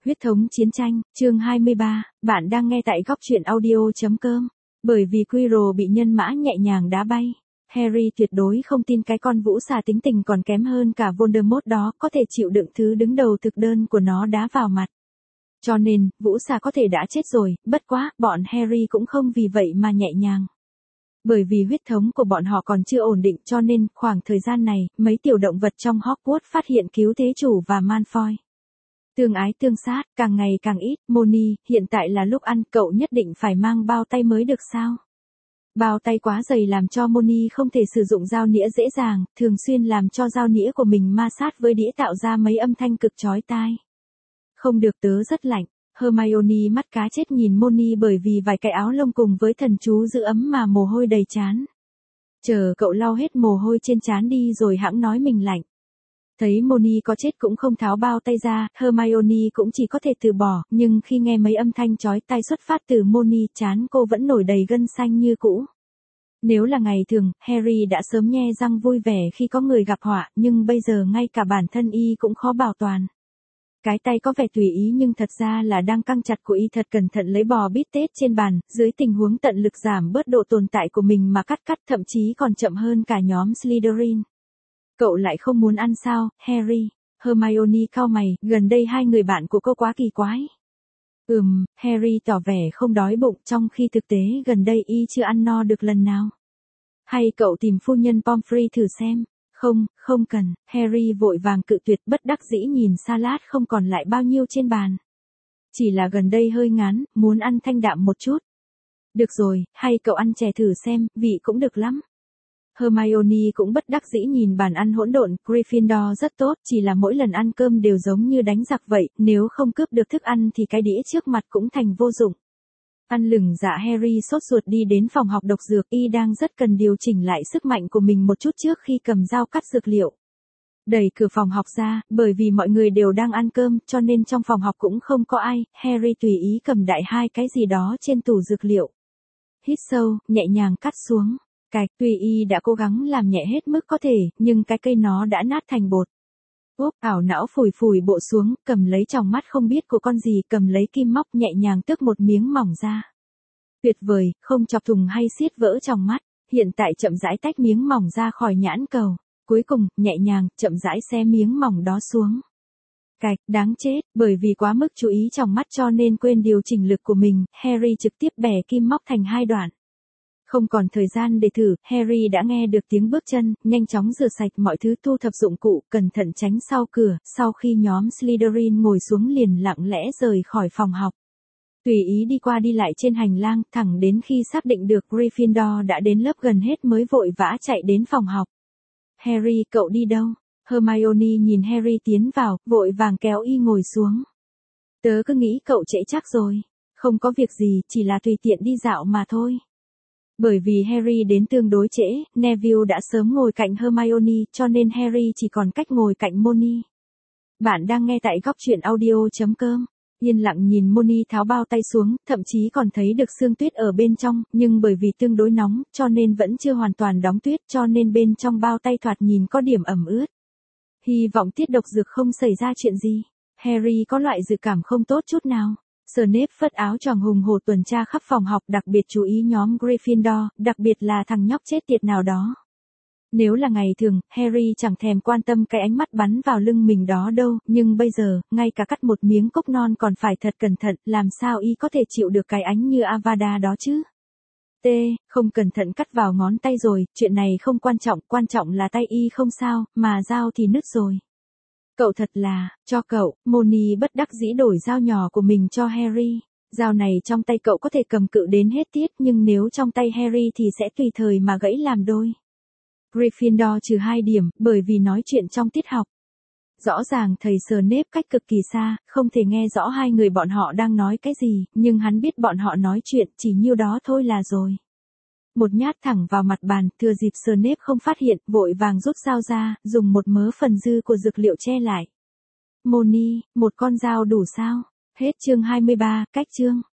Huyết thống chiến tranh, chương 23, bạn đang nghe tại góc truyện audio.com. Bởi vì Quirrell bị nhân mã nhẹ nhàng đá bay, Harry tuyệt đối không tin cái con vũ xà tính tình còn kém hơn cả Voldemort đó có thể chịu đựng thứ đứng đầu thực đơn của nó đá vào mặt. Cho nên, vũ xà có thể đã chết rồi, bất quá, bọn Harry cũng không vì vậy mà nhẹ nhàng. Bởi vì huyết thống của bọn họ còn chưa ổn định cho nên, khoảng thời gian này, mấy tiểu động vật trong Hogwarts phát hiện cứu thế chủ và Malfoy. Tương ái tương sát, càng ngày càng ít. Moni, hiện tại là lúc ăn, cậu nhất định phải mang bao tay mới được sao? Bao tay quá dày làm cho Moni không thể sử dụng dao nĩa dễ dàng, thường xuyên làm cho dao nĩa của mình ma sát với đĩa tạo ra mấy âm thanh cực chói tai. Không được, tớ rất lạnh. Hermione mắt cá chết nhìn Moni bởi vì vài cái áo lông cùng với thần chú giữ ấm mà mồ hôi đầy trán. Chờ cậu lau hết mồ hôi trên trán đi rồi hẵng nói mình lạnh. Thấy Moni có chết cũng không tháo bao tay ra, Hermione cũng chỉ có thể từ bỏ, nhưng khi nghe mấy âm thanh chói tai xuất phát từ Moni, trán cô vẫn nổi đầy gân xanh như cũ. Nếu là ngày thường, Harry đã sớm nhe răng vui vẻ khi có người gặp họa, nhưng bây giờ ngay cả bản thân y cũng khó bảo toàn. Cái tay có vẻ tùy ý nhưng thật ra là đang căng chặt của y thật cẩn thận lấy bò bít tết trên bàn, dưới tình huống tận lực giảm bớt độ tồn tại của mình mà cắt, thậm chí còn chậm hơn cả nhóm Slytherin. Cậu lại không muốn ăn sao, Harry? Hermione cau mày, gần đây hai người bạn của cô quá kỳ quái. Harry tỏ vẻ không đói bụng trong khi thực tế gần đây y chưa ăn no được lần nào. Hay cậu tìm phu nhân Pomfrey thử xem. Không cần, Harry vội vàng cự tuyệt bất đắc dĩ nhìn salad không còn lại bao nhiêu trên bàn. Chỉ là gần đây hơi ngán, muốn ăn thanh đạm một chút. Được rồi, hay cậu ăn chè thử xem, vị cũng được lắm. Hermione cũng bất đắc dĩ nhìn bàn ăn hỗn độn, Gryffindor rất tốt, chỉ là mỗi lần ăn cơm đều giống như đánh giặc vậy, nếu không cướp được thức ăn thì cái đĩa trước mặt cũng thành vô dụng. Ăn lửng dạ Harry sốt ruột đi đến phòng học độc dược, y đang rất cần điều chỉnh lại sức mạnh của mình một chút trước khi cầm dao cắt dược liệu. Đẩy cửa phòng học ra, bởi vì mọi người đều đang ăn cơm, cho nên trong phòng học cũng không có ai, Harry tùy ý cầm đại hai cái gì đó trên tủ dược liệu. Hít sâu, nhẹ nhàng cắt xuống. Tuy y đã cố gắng làm nhẹ hết mức có thể, nhưng cái cây nó đã nát thành bột. Ảo não phủi bộ xuống, cầm lấy tròng mắt không biết của con gì, cầm lấy kim móc nhẹ nhàng tước một miếng mỏng ra. Tuyệt vời, không chọc thùng hay xiết vỡ tròng mắt, hiện tại chậm rãi tách miếng mỏng ra khỏi nhãn cầu. Cuối cùng, nhẹ nhàng, chậm rãi xé miếng mỏng đó xuống. Đáng chết, bởi vì quá mức chú ý tròng mắt cho nên quên điều chỉnh lực của mình, Harry trực tiếp bẻ kim móc thành hai đoạn. Không còn thời gian để thử, Harry đã nghe được tiếng bước chân, nhanh chóng rửa sạch mọi thứ, thu thập dụng cụ, cẩn thận tránh sau cửa, sau khi nhóm Slytherin ngồi xuống liền lặng lẽ rời khỏi phòng học. Tùy ý đi qua đi lại trên hành lang, thẳng đến khi xác định được Gryffindor đã đến lớp gần hết mới vội vã chạy đến phòng học. Harry, cậu đi đâu? Hermione nhìn Harry tiến vào, vội vàng kéo y ngồi xuống. Tớ cứ nghĩ cậu trễ chắc rồi. Không có việc gì, chỉ là tùy tiện đi dạo mà thôi. Bởi vì Harry đến tương đối trễ, Neville đã sớm ngồi cạnh Hermione, cho nên Harry chỉ còn cách ngồi cạnh Moni. Bạn đang nghe tại góc truyện audio.com. Yên lặng nhìn Moni tháo bao tay xuống, thậm chí còn thấy được sương tuyết ở bên trong, nhưng bởi vì tương đối nóng, cho nên vẫn chưa hoàn toàn đóng tuyết, cho nên bên trong bao tay thoạt nhìn có điểm ẩm ướt. Hy vọng tiết độc dược không xảy ra chuyện gì. Harry có loại dự cảm không tốt chút nào. Snape phất áo choàng hùng hổ tuần tra khắp phòng học, đặc biệt chú ý nhóm Gryffindor, đặc biệt là thằng nhóc chết tiệt nào đó. Nếu là ngày thường, Harry chẳng thèm quan tâm cái ánh mắt bắn vào lưng mình đó đâu, nhưng bây giờ, ngay cả cắt một miếng cốc non còn phải thật cẩn thận, làm sao y có thể chịu được cái ánh như Avada đó chứ? Không cẩn thận cắt vào ngón tay rồi, chuyện này không quan trọng là tay y không sao, mà dao thì nứt rồi. Cậu thật là, cho cậu, Moni bất đắc dĩ đổi dao nhỏ của mình cho Harry. Dao này trong tay cậu có thể cầm cự đến hết tiết, nhưng nếu trong tay Harry thì sẽ tùy thời mà gãy làm đôi. Gryffindor trừ 2 điểm, bởi vì nói chuyện trong tiết học. Rõ ràng thầy Snape cách cực kỳ xa, không thể nghe rõ hai người bọn họ đang nói cái gì, nhưng hắn biết bọn họ nói chuyện, chỉ nhiêu đó thôi là rồi. Một nhát thẳng vào mặt bàn, thừa dịp Snape không phát hiện, vội vàng rút dao ra, dùng một mớ phần dư của dược liệu che lại. Moni, một con dao đủ sao? Hết chương 23, cách chương.